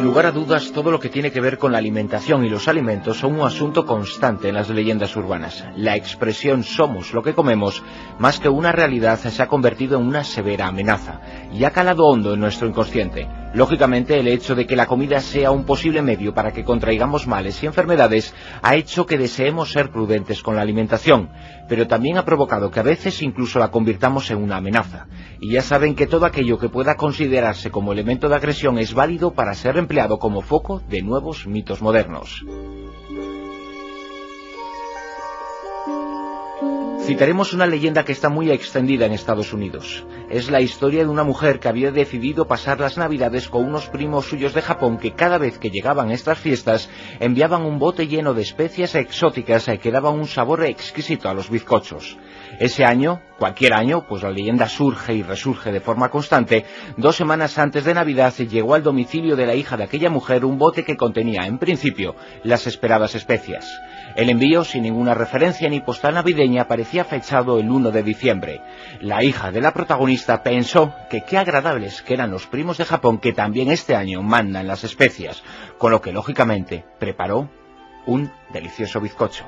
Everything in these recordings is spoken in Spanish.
Sin lugar a dudas, todo lo que tiene que ver con la alimentación y los alimentos son un asunto constante en las leyendas urbanas. La expresión "somos lo que comemos", más que una realidad, se ha convertido en una severa amenaza y ha calado hondo en nuestro inconsciente. Lógicamente, el hecho de que la comida sea un posible medio para que contraigamos males y enfermedades ha hecho que deseemos ser prudentes con la alimentación, pero también ha provocado que a veces incluso la convirtamos en una amenaza. Y ya saben que todo aquello que pueda considerarse como elemento de agresión es válido para ser empleado como foco de nuevos mitos modernos. Citaremos una leyenda que está muy extendida en Estados Unidos. Es la historia de una mujer que había decidido pasar las Navidades con unos primos suyos de Japón que cada vez que llegaban estas fiestas enviaban un bote lleno de especias exóticas que daban un sabor exquisito a los bizcochos. Ese año, cualquier año, pues la leyenda surge y resurge de forma constante, 2 semanas antes de Navidad llegó al domicilio de la hija de aquella mujer un bote que contenía, en principio, las esperadas especias. El envío, sin ninguna referencia ni postal navideña, parecía fechado el 1 de diciembre. La hija de la protagonista pensó que qué agradables que eran los primos de Japón que también este año mandan las especias, con lo que lógicamente preparó un delicioso bizcocho.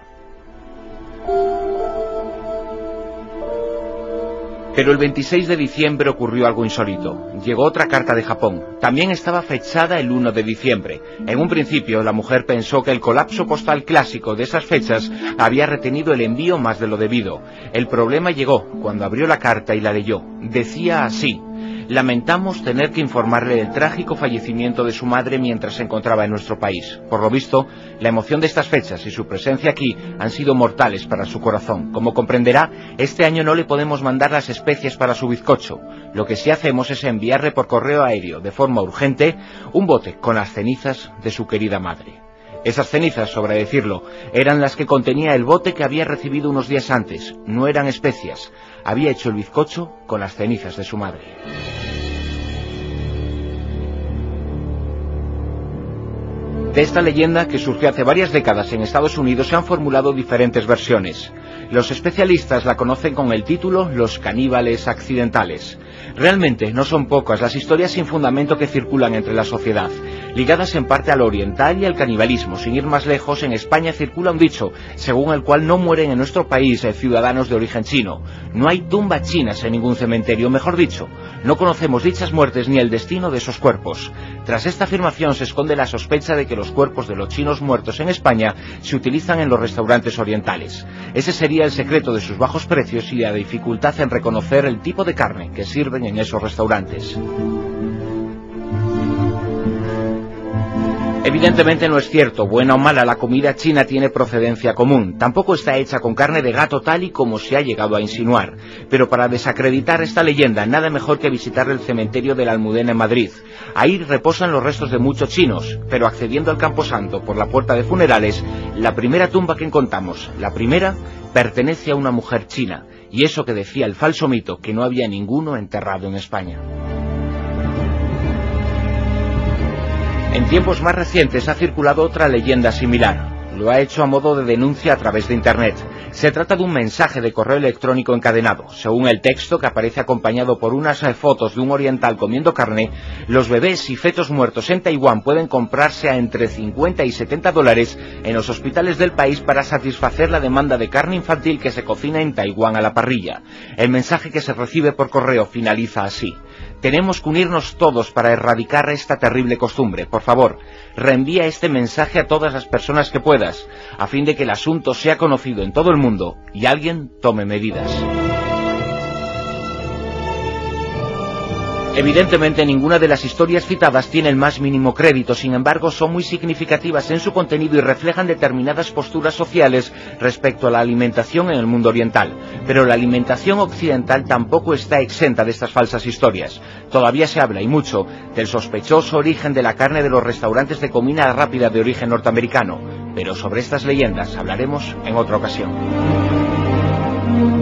Pero el 26 de diciembre ocurrió algo insólito. Llegó otra carta de Japón. También estaba fechada el 1 de diciembre. En un principio, la mujer pensó que el colapso postal clásico de esas fechas había retenido el envío más de lo debido. El problema llegó cuando abrió la carta y la leyó. Decía así: lamentamos tener que informarle del trágico fallecimiento de su madre mientras se encontraba en nuestro país. Por lo visto, la emoción de estas fechas y su presencia aquí han sido mortales para su corazón. Como comprenderá, este año no le podemos mandar las especias para su bizcocho. Lo que sí hacemos es enviarle por correo aéreo, de forma urgente, un bote con las cenizas de su querida madre. Esas cenizas, sobra decirlo, eran las que contenía el bote que había recibido unos días antes. No eran especias. Había hecho el bizcocho con las cenizas de su madre. De esta leyenda, que surgió hace varias décadas en Estados Unidos, se han formulado diferentes versiones. Los especialistas la conocen con el título "Los caníbales accidentales". Realmente no son pocas las historias sin fundamento que circulan entre la sociedad, ligadas en parte al oriental y al canibalismo. Sin ir más lejos, en España circula un dicho, según el cual no mueren en nuestro país ciudadanos de origen chino. No hay tumbas chinas en ningún cementerio, mejor dicho, no conocemos dichas muertes ni el destino de esos cuerpos. Tras esta afirmación se esconde la sospecha de que los cuerpos de los chinos muertos en España se utilizan en los restaurantes orientales. Ese sería el secreto de sus bajos precios y la dificultad en reconocer el tipo de carne que sirven en esos restaurantes. Evidentemente no es cierto. Buena o mala, la comida china tiene procedencia común. Tampoco está hecha con carne de gato tal y como se ha llegado a insinuar. Pero para desacreditar esta leyenda, nada mejor que visitar el cementerio de la Almudena en Madrid. Ahí reposan los restos de muchos chinos, pero accediendo al camposanto por la puerta de funerales, la primera tumba que encontramos, la primera, pertenece a una mujer china. Y eso que decía el falso mito, que no había ninguno enterrado en España. En tiempos más recientes ha circulado otra leyenda similar. Lo ha hecho a modo de denuncia a través de Internet. Se trata de un mensaje de correo electrónico encadenado. Según el texto, que aparece acompañado por unas fotos de un oriental comiendo carne, los bebés y fetos muertos en Taiwán pueden comprarse a entre 50 y 70 dólares en los hospitales del país para satisfacer la demanda de carne infantil que se cocina en Taiwán a la parrilla. El mensaje que se recibe por correo finaliza así: tenemos que unirnos todos para erradicar esta terrible costumbre. Por favor, reenvía este mensaje a todas las personas que puedas, a fin de que el asunto sea conocido en todo el mundo y alguien tome medidas. Evidentemente ninguna de las historias citadas tiene el más mínimo crédito, sin embargo son muy significativas en su contenido y reflejan determinadas posturas sociales respecto a la alimentación en el mundo oriental. Pero la alimentación occidental tampoco está exenta de estas falsas historias. Todavía se habla, y mucho, del sospechoso origen de la carne de los restaurantes de comida rápida de origen norteamericano. Pero sobre estas leyendas hablaremos en otra ocasión.